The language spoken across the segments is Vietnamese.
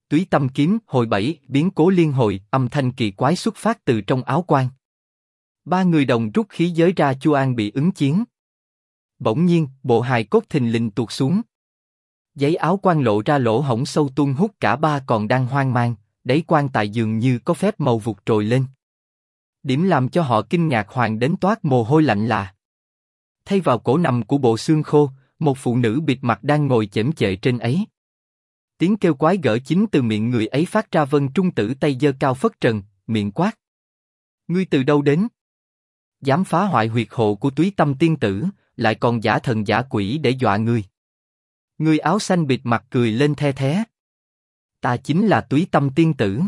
Túy tâm kiếm hồi 7, biến cố liên hồi, âm thanh kỳ quái xuất phát từ trong áo quan. Ba người đồng rút khí giới ra Chu An bị ứng chiến. Bỗng nhiên, bộ hài cốt thình lình tuột xuống. Giấy áo quan lộ ra lỗ hổng sâu tuôn hút cả ba còn đang hoang mang, đáy quan tài dường như có phép màu vụt trồi lên. Điểm làm cho họ kinh ngạc hoàng đến toát mồ hôi lạnh là thay vào cổ nằm của bộ xương khô, một phụ nữ bịt mặt đang ngồi chễm chệ trên ấy. Tiếng kêu quái gở chính từ miệng người ấy phát ra. Vân Trung Tử tay giơ cao phất trần, miệng quát: ngươi từ đâu đến? Dám phá hoại huyệt hộ của Túy Tâm tiên tử, lại còn giả thần giả quỷ để dọa ngươi. Người áo xanh bịt mặt cười lên the thé: ta chính là Túy Tâm tiên tử.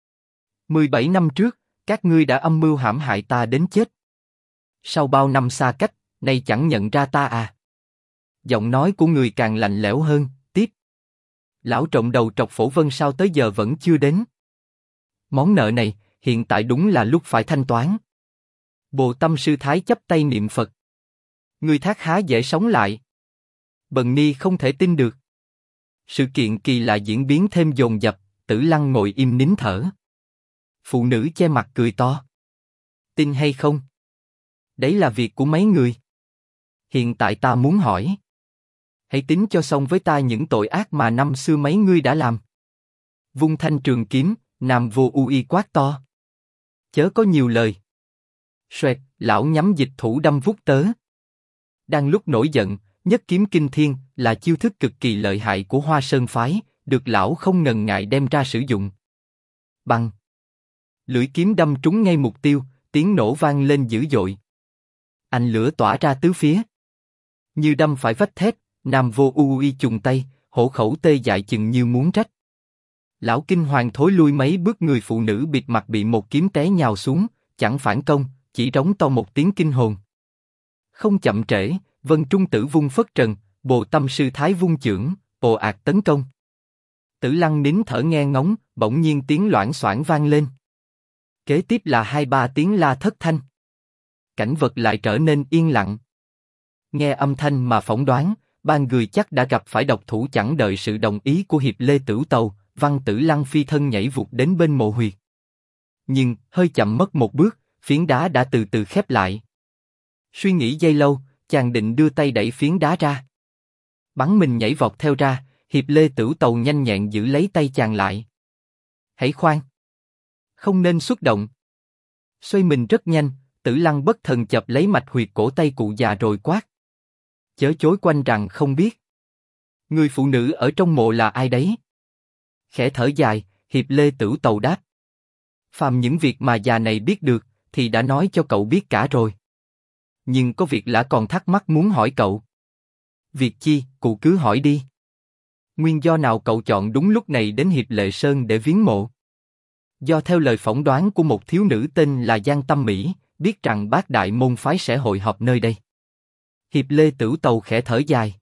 17 năm trước, các ngươi đã âm mưu hãm hại ta đến chết. Sau bao năm xa cách, nay chẳng nhận ra ta à? Giọng nói của người càng lạnh lẽo hơn, tiếp: lão trộm đầu trọc Phổ Vân sao tới giờ vẫn chưa đến? Món nợ này, hiện tại đúng là lúc phải thanh toán. Bồ Tâm sư thái chắp tay niệm Phật. Người thác há dễ sống lại. Bần ni không thể tin được. Sự kiện kỳ lạ diễn biến thêm dồn dập. Tử Lăng ngồi im nín thở. Phụ nữ che mặt cười to. Tin hay không? Đấy là việc của mấy người. Hiện tại ta muốn hỏi. Hãy tính cho xong với ta những tội ác mà năm xưa mấy ngươi đã làm. Vung thanh trường kiếm, Nam Vô Ui quát to. Chớ có nhiều lời. Xoẹt, lão nhắm dịch thủ đâm vút tớ. Đang lúc nổi giận, nhất kiếm kinh thiên là chiêu thức cực kỳ lợi hại của Hoa Sơn phái, được lão không ngần ngại đem ra sử dụng. Băng. Lưỡi kiếm đâm trúng ngay mục tiêu, tiếng nổ vang lên dữ dội. Ánh lửa tỏa ra tứ phía. Như đâm phải vách thép, Nam Vô Ui chùng tay, hổ khẩu tê dại chừng như muốn rách. Lão kinh hoàng thối lui mấy bước. Người phụ nữ bịt mặt bị một kiếm té nhào xuống, chẳng phản công, chỉ rống to một tiếng kinh hồn. Không chậm trễ, Vân Trung Tử vung phất trần, Bồ Tâm sư thái vung chưởng, ồ ạt tấn công. Tử Lăng nín thở nghe ngóng, bỗng nhiên tiếng loảng xoảng vang lên. Kế tiếp là 2-3 tiếng la thất thanh. Cảnh vật lại trở nên yên lặng. Nghe âm thanh mà phỏng đoán, ba người chắc đã gặp phải độc thủ. Chẳng đợi sự đồng ý của Hiệp Lê Tửu Tàu, Văn Tử Lăng phi thân nhảy vụt đến bên mộ huyệt. Nhưng hơi chậm mất một bước, phiến đá đã từ từ khép lại. Suy nghĩ giây lâu, chàng định đưa tay đẩy phiến đá ra. Bắn mình nhảy vọt theo ra, Hiệp Lê Tửu Tàu nhanh nhẹn giữ lấy tay chàng lại. Hãy khoan, không nên xuất động. Xoay mình rất nhanh, Tử Lăng bất thần chập lấy mạch huyệt cổ tay cụ già rồi quát. Chớ chối quanh rằng không biết. Người phụ nữ ở trong mộ là ai đấy? Khẽ thở dài, Hiệp Lê Tửu Tàu đáp. Phàm những việc mà già này biết được, thì đã nói cho cậu biết cả rồi. Nhưng có việc lạ còn thắc mắc muốn hỏi cậu. Việc chi, cụ cứ hỏi đi. Nguyên do nào cậu chọn đúng lúc này đến Hiệp Lệ Sơn để viếng mộ? Do theo lời phỏng đoán của một thiếu nữ tên là Giang Tâm Mỹ, biết rằng Bát Đại môn phái sẽ hội họp nơi đây. Hiệp Lê Tửu Tàu khẽ thở dài.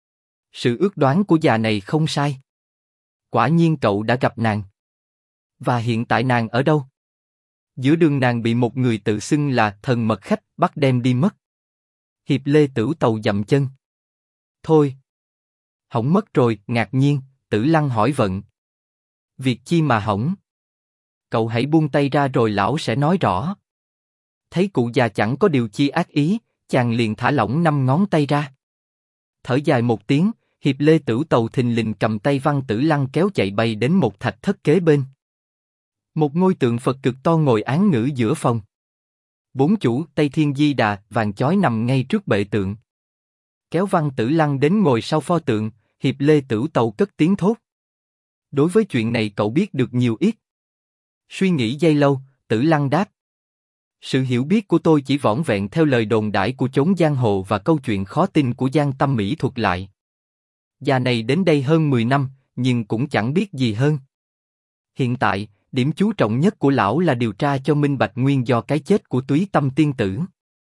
Sự ước đoán của già này không sai. Quả nhiên cậu đã gặp nàng. Và hiện tại nàng ở đâu? Giữa đường nàng bị một người tự xưng là thần mật khách bắt đem đi mất. Hiệp Lê Tửu Tàu dậm chân. Thôi. Hỏng mất rồi. Ngạc nhiên, Tử Lăng hỏi vận. Việc chi mà hỏng? Cậu hãy buông tay ra rồi lão sẽ nói rõ. Thấy cụ già chẳng có điều chi ác ý, chàng liền thả lỏng 5 ngón tay ra. Thở dài một tiếng, Hiệp Lê Tửu Tàu thình lình cầm tay Văn Tử Lăng kéo chạy bay đến một thạch thất kế bên. Một ngôi tượng Phật cực to ngồi án ngữ giữa phòng. 4 chủ Tây Thiên Di Đà vàng chói nằm ngay trước bệ tượng. Kéo Văn Tử Lăng đến ngồi sau pho tượng, Hiệp Lê Tửu Tàu cất tiếng thốt. Đối với chuyện này cậu biết được nhiều ít. Suy nghĩ giây lâu, Tử Lăng đáp. Sự hiểu biết của tôi chỉ vỏn vẹn theo lời đồn đãi của chốn giang hồ và câu chuyện khó tin của Giang Tâm Mỹ thuật lại. Già này đến đây hơn 10 năm, nhưng cũng chẳng biết gì hơn. Hiện tại, điểm chú trọng nhất của lão là điều tra cho minh bạch nguyên do cái chết của Túy Tâm tiên tử.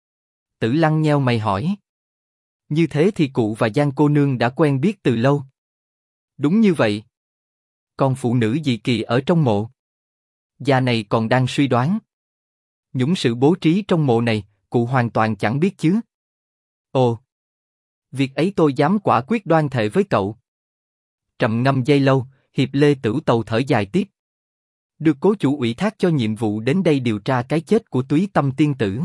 Tử Lăng nheo mày hỏi. Như thế thì cụ và Giang cô nương đã quen biết từ lâu. Đúng như vậy. Còn phụ nữ dị kỳ ở trong mộ? Già này còn đang suy đoán. Những sự bố trí trong mộ này, cụ hoàn toàn chẳng biết chứ. Ồ, việc ấy tôi dám quả quyết đoan thệ với cậu. Trầm ngâm giây lâu, Hiệp Lê Tửu Tàu thở dài tiếp. Được cố chủ ủy thác cho nhiệm vụ đến đây điều tra cái chết của Túy Tâm tiên tử.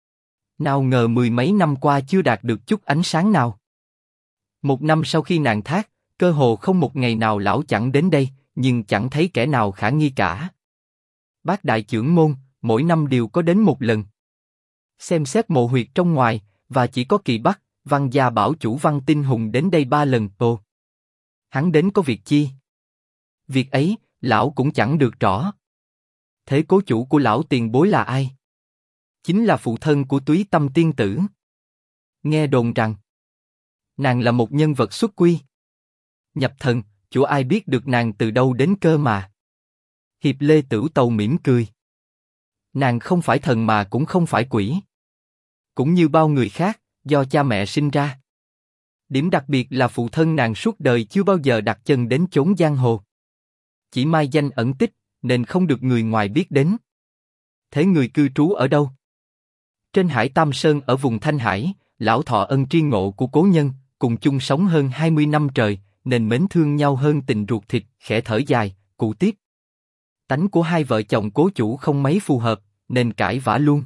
Nào ngờ mười mấy năm qua chưa đạt được chút ánh sáng nào. Một năm sau khi nàng thác, cơ hồ không một ngày nào lão chẳng đến đây, nhưng chẳng thấy kẻ nào khả nghi cả. Bác đại chưởng môn, mỗi năm đều có đến một lần. Xem xét mộ huyệt trong ngoài, và chỉ có Kỳ Bắc, Văn gia bảo chủ Văn Tinh Hùng đến đây 3 lần. Ồ, hắn đến có việc chi? Việc ấy, lão cũng chẳng được rõ. Thế cố chủ của lão tiền bối là ai? Chính là phụ thân của Túy Tâm tiên tử. Nghe đồn rằng, nàng là một nhân vật xuất quy. Nhập thần, chủ ai biết được nàng từ đâu đến cơ mà. Hiệp Lê Tửu Tàu mỉm cười. Nàng không phải thần mà cũng không phải quỷ. Cũng như bao người khác, do cha mẹ sinh ra. Điểm đặc biệt là phụ thân nàng suốt đời chưa bao giờ đặt chân đến chốn giang hồ. Chỉ mai danh ẩn tích, nên không được người ngoài biết đến. Thế người cư trú ở đâu? Trên Hải Tam Sơn ở vùng Thanh Hải, lão thọ ân tri ngộ của cố nhân, cùng chung sống hơn 20 năm trời, nên mến thương nhau hơn tình ruột thịt, khẽ thở dài, cụ tiếp. Tánh của hai vợ chồng cố chủ không mấy phù hợp, nên cãi vã luôn.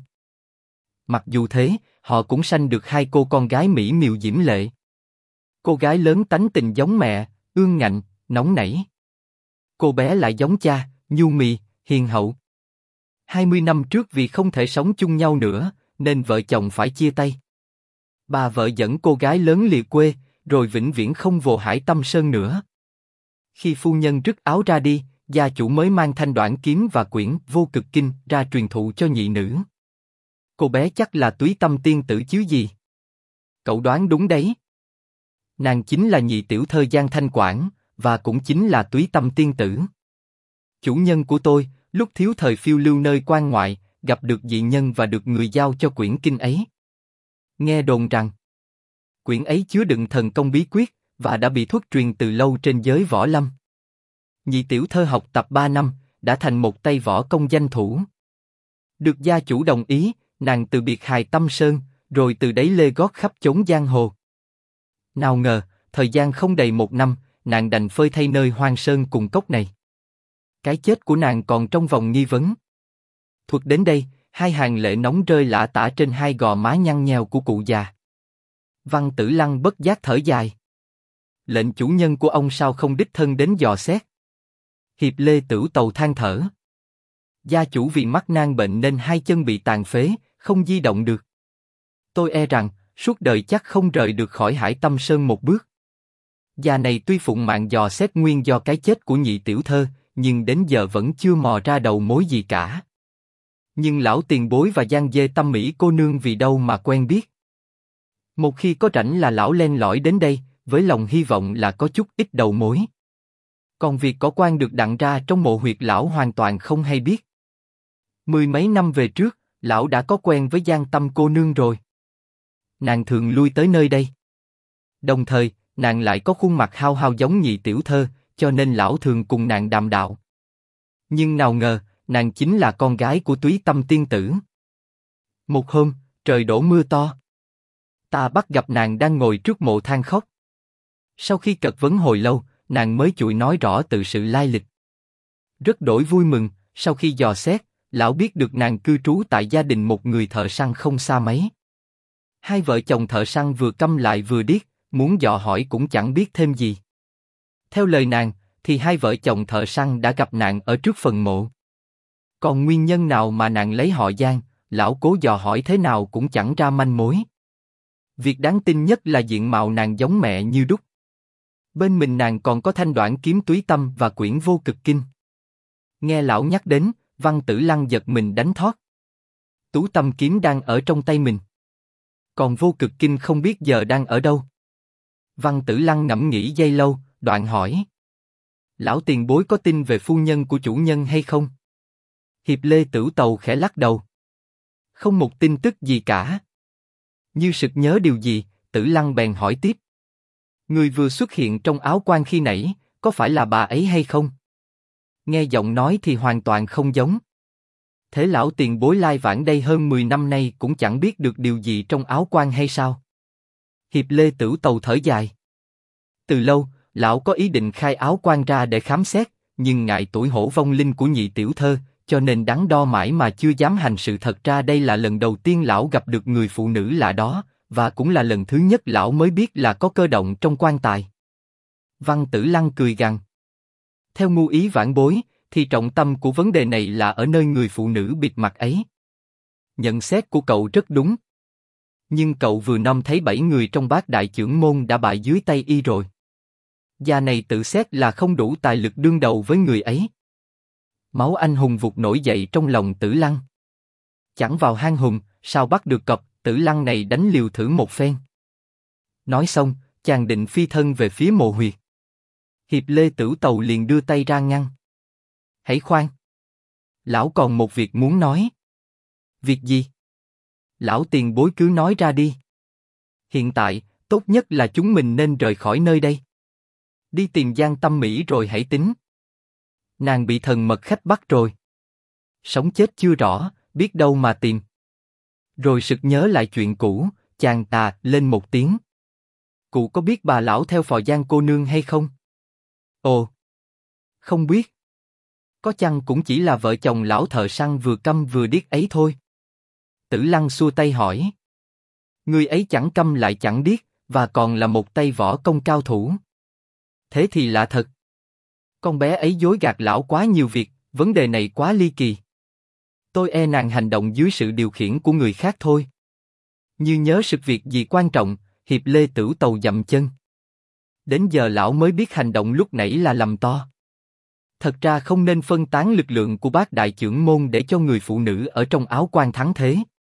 Mặc dù thế, họ cũng sanh được 2 cô con gái mỹ miều diễm lệ. Cô gái lớn tánh tình giống mẹ, ương ngạnh, nóng nảy. Cô bé lại giống cha, nhu mì, hiền hậu. 20 năm trước vì không thể sống chung nhau nữa, nên vợ chồng phải chia tay. Bà vợ dẫn cô gái lớn lìa quê, rồi vĩnh viễn không vô Hải Tâm Sơn nữa. Khi phu nhân rứt áo ra đi, gia chủ mới mang thanh đoản kiếm và quyển Vô Cực Kinh ra truyền thụ cho nhị nữ. Cô bé chắc là Túy Tâm tiên tử chứ gì? Cậu đoán đúng đấy. Nàng chính là nhị tiểu thơ Giang Thanh Quảng, và cũng chính là Túy Tâm tiên tử. Chủ nhân của tôi, lúc thiếu thời phiêu lưu nơi quan ngoại, gặp được dị nhân và được người giao cho quyển kinh ấy. Nghe đồn rằng, quyển ấy chứa đựng thần công bí quyết, và đã bị thuyết truyền từ lâu trên giới võ lâm. Nhị tiểu thơ học tập 3 năm, đã thành một tay võ công danh thủ. Được gia chủ đồng ý, nàng từ biệt Hải Tâm Sơn, rồi từ đấy lê gót khắp chốn giang hồ. Nào ngờ, thời gian không đầy 1 năm, nàng đành phơi thay nơi hoang sơn cùng cốc này. Cái chết của nàng còn trong vòng nghi vấn. Thuật đến đây, 2 hàng lệ nóng rơi lã tả trên 2 gò má nhăn nheo của cụ già. Văn Tử Lăng bất giác thở dài. Lệnh chủ nhân của ông sao không đích thân đến dò xét? Hiệp Lê Tửu Tàu than thở. Gia chủ vì mắc nan bệnh nên 2 chân bị tàn phế, không di động được. Tôi e rằng, suốt đời chắc không rời được khỏi Hải Tâm Sơn một bước. Già này tuy phụng mạng dò xét nguyên do cái chết của nhị tiểu thơ, nhưng đến giờ vẫn chưa mò ra đầu mối gì cả. Nhưng lão tiền bối và Giang Dê Tâm Mỹ cô nương vì đâu mà quen biết. Một khi có rảnh là lão len lỏi đến đây, với lòng hy vọng là có chút ít đầu mối. Còn việc có quan được đặng ra trong mộ huyệt lão hoàn toàn không hay biết. 10 mấy năm về trước, lão đã có quen với Giang Tâm cô nương rồi. Nàng thường lui tới nơi đây. Đồng thời, nàng lại có khuôn mặt hao hao giống nhị tiểu thơ, cho nên lão thường cùng nàng đàm đạo. Nhưng nào ngờ, nàng chính là con gái của Túy Tâm tiên tử. Một hôm, trời đổ mưa to. Ta bắt gặp nàng đang ngồi trước mộ than khóc. Sau khi cật vấn hồi lâu, nàng mới chịu nói rõ từ sự lai lịch. Rất đổi vui mừng, sau khi dò xét, lão biết được nàng cư trú tại gia đình một người thợ săn không xa mấy. 2 vợ chồng thợ săn vừa câm lại vừa điếc, muốn dò hỏi cũng chẳng biết thêm gì. Theo lời nàng, thì 2 vợ chồng thợ săn đã gặp nạn ở trước phần mộ. Còn nguyên nhân nào mà nàng lấy họ Giang, lão cố dò hỏi thế nào cũng chẳng ra manh mối. Việc đáng tin nhất là diện mạo nàng giống mẹ như đúc. Bên mình nàng còn có thanh đoản kiếm Túy Tâm và quyển Vô Cực Kinh. Nghe lão nhắc đến, Văn Tử Lăng giật mình đánh thót. Tú Tâm kiếm đang ở trong tay mình. Còn Vô Cực Kinh không biết giờ đang ở đâu. Văn Tử Lăng ngẫm nghĩ giây lâu, đoạn hỏi. Lão tiền bối có tin về phu nhân của chủ nhân hay không? Hiệp Lê Tửu Tàu khẽ lắc đầu. Không một tin tức gì cả. Như sực nhớ điều gì, Tử Lăng bèn hỏi tiếp. Người vừa xuất hiện trong áo quan khi nãy, có phải là bà ấy hay không? Nghe giọng nói thì hoàn toàn không giống. Thế lão tiền bối lai vãng đây hơn 10 năm nay cũng chẳng biết được điều gì trong áo quan hay sao? Hiệp Lê Tửu Tàu thở dài. Từ lâu, lão có ý định khai áo quan ra để khám xét, nhưng ngại tuổi hổ vong linh của nhị tiểu thơ, cho nên đắn đo mãi mà chưa dám hành sự. Thật ra đây là lần đầu tiên lão gặp được người phụ nữ lạ đó, và cũng là lần thứ nhất lão mới biết là có cơ động trong quan tài. Văn Tử Lăng cười gằn. Theo ngu ý vãn bối, thì trọng tâm của vấn đề này là ở nơi người phụ nữ bịt mặt ấy. Nhận xét của cậu rất đúng. Nhưng cậu vừa năm thấy 7 người trong bát đại chưởng môn đã bại dưới tay y rồi. Gia này tự xét là không đủ tài lực đương đầu với người ấy. Máu anh hùng vụt nổi dậy trong lòng Tử Lăng. Chẳng vào hang hùm, sao bắt được cọp, Tử Lăng này đánh liều thử một phen. Nói xong, chàng định phi thân về phía mộ huyệt. Hiệp Lê Tử Tầu liền đưa tay ra ngăn. Hãy khoan. Lão còn một việc muốn nói. Việc gì? Lão tiền bối cứ nói ra đi. Hiện tại, tốt nhất là chúng mình nên rời khỏi nơi đây. Đi tìm Giang Tâm Mỹ rồi hãy tính. Nàng bị thần mật khách bắt rồi. Sống chết chưa rõ, biết đâu mà tìm. Rồi sực nhớ lại chuyện cũ, chàng ta lên một tiếng. Cụ có biết bà lão theo phò Giang cô nương hay không? Ồ, không biết. Có chăng cũng chỉ là vợ chồng lão thợ săn vừa câm vừa điếc ấy thôi. Tử Lăng xua tay hỏi. Người ấy chẳng câm lại chẳng điếc, và còn là một tay võ công cao thủ. Thế thì lạ thật. Con bé ấy dối gạt lão quá nhiều việc, vấn đề này quá ly kỳ. Tôi e nàng hành động dưới sự điều khiển của người khác thôi. Như nhớ sự việc gì quan trọng, Hiệp Lê Tử Tầu dậm chân. Đến giờ lão mới biết hành động lúc nãy là lầm to. Thật ra không nên phân tán lực lượng của bát đại chưởng môn để cho người phụ nữ ở trong áo quan thắng thế.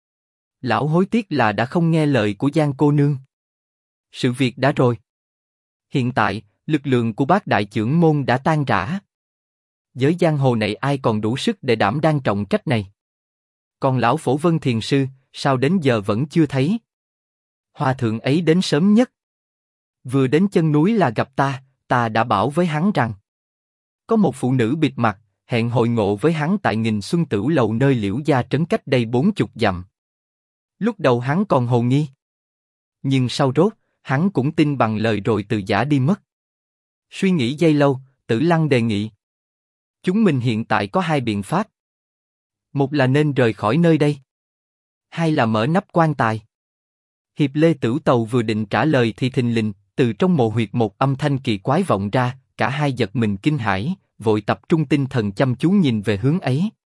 Lão hối tiếc là đã không nghe lời của Giang cô nương. Sự việc đã rồi. Hiện tại, lực lượng của bát đại chưởng môn đã tan rã. Giới giang hồ này ai còn đủ sức để đảm đang trọng trách này? Còn lão Phổ Vân Thiền Sư, sao đến giờ vẫn chưa thấy? Hòa thượng ấy đến sớm nhất. Vừa đến chân núi là gặp ta đã bảo với hắn rằng có một phụ nữ bịt mặt, hẹn hội ngộ với hắn tại Nghìn Xuân Tửu Lầu nơi Liễu gia trấn cách đây 40 dặm. Lúc đầu hắn còn hồ nghi. Nhưng sau rốt, hắn cũng tin bằng lời rồi từ giã đi mất. Suy nghĩ giây lâu, Tử Lăng đề nghị. Chúng mình hiện tại có hai biện pháp. Một là nên rời khỏi nơi đây. Hai là mở nắp quan tài. Hiệp Lê Tử Tầu vừa định trả lời thì thình lình, từ trong mộ huyệt một âm thanh kỳ quái vọng ra, cả hai giật mình kinh hãi, vội tập trung tinh thần chăm chú nhìn về hướng ấy.